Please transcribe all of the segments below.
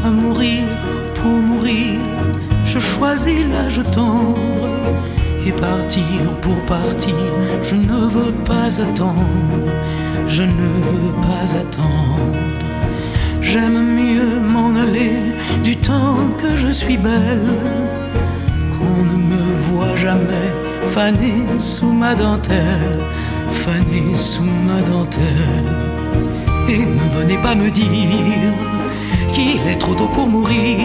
mourir pour mourir, je choisis l'âge tendre. Et partir pour partir, je ne veux pas attendre, je ne veux pas attendre. J'aime mieux m'en aller du temps que je suis belle, qu'on ne me voit jamais fanée sous ma dentelle, fanée sous ma dentelle. Et ne venez pas me dire qu'il est trop tôt pour mourir.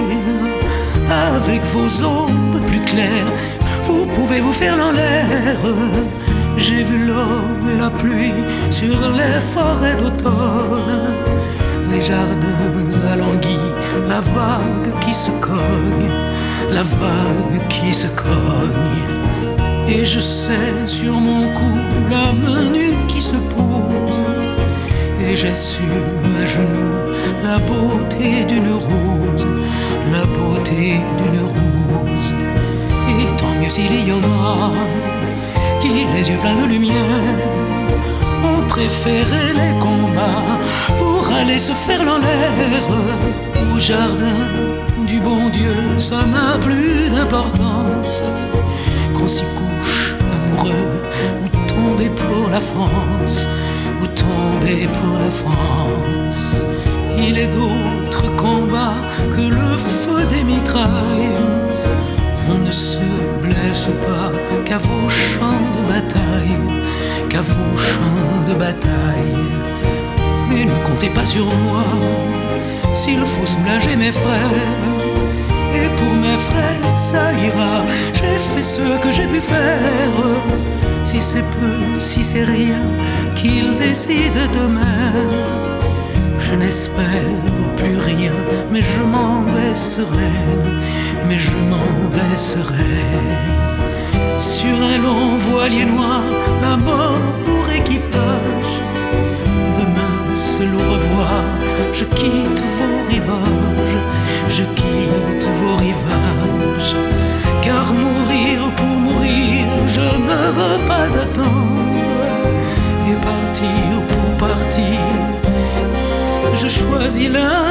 Avec vos ombres plus claires, vous pouvez vous faire dans l'air. J'ai vu l'eau et la pluie sur les forêts d'automne, les jardins alanguis, la vague qui se cogne, la vague qui se cogne. Et je sais sur mon cou la main nue qui se pose, et j'ai sur à genoux la beauté d'une rose, la beauté d'une rose. Et tant mieux s'il y en a qui, les yeux pleins de lumière, ont préféré les combats pour aller se faire dans l'air. Au jardin du bon Dieu, ça n'a plus d'importance, qu'on s'y couche amoureux ou tomber pour la France, ou tomber pour la France. Il est d'autres combats que le feu des mitrailles. On ne se blesse pas qu'à vos champs de bataille, qu'à vos champs de bataille. Mais ne comptez pas sur moi s'il faut soulager mes frères. Et pour mes frères, ça ira, j'ai fait ce que j'ai pu faire. Si c'est peu, si c'est rien, qu'ils décident demain. Je n'espère plus rien, mais je m'en vais sereine, mais je m'en vais sereine. Sur un long voilier noir, la mort pour équipage. Demain, seul au revoir, je quitte vos rivages, je quitte vos rivages. Car mourir pour mourir, je ne veux pas attendre. Et partir pour partir, je choisis l'un